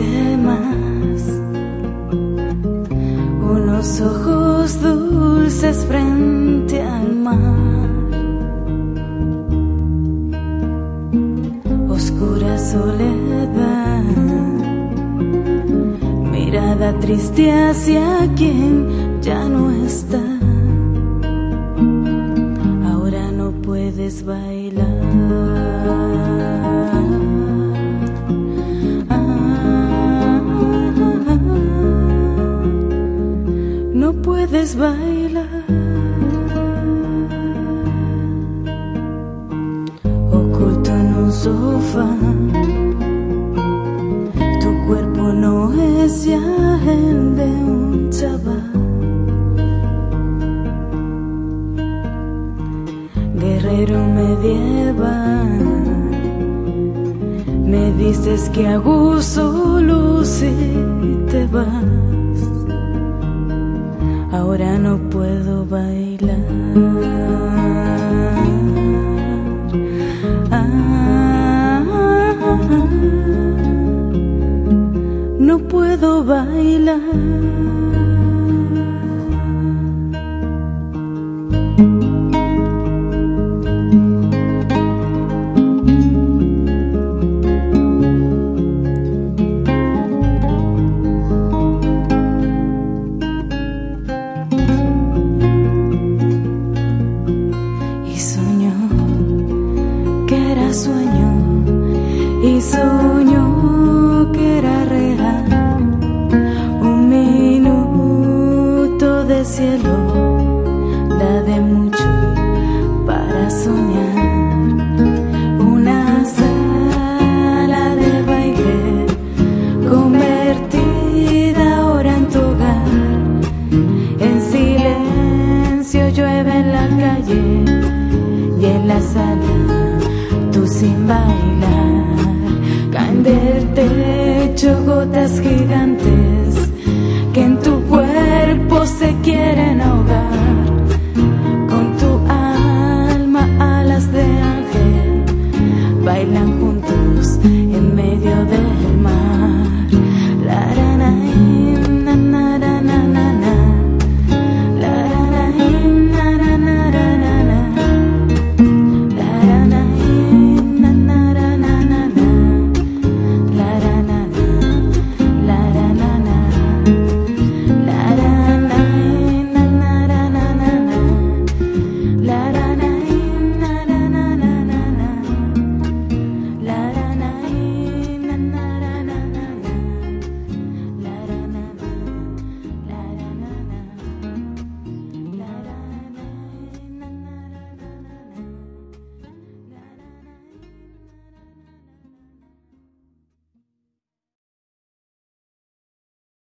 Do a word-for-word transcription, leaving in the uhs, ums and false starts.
más, unos ojos dulces frente al mar, oscura soledad, mirada triste hacia quien ya no está. Ahora no puedes bailar. No puedes bailar. Oculto en un sofá, tu cuerpo no es ya el de un chaval. Guerrero medieval, me dices que a gusto luz y te vas. Ahora no puedo bailar. Ah, no puedo bailar. Sueño y soñó que era real, un minuto de cielo da de mucho para soñar, una sala de baile convertida ahora en tu hogar, en silencio llueve en la calle y en la sala tú sin bailar, caen del techo gotas gigantes que en tu cuerpo se quieren ahogar, con tu alma alas de ángel, bailan juntos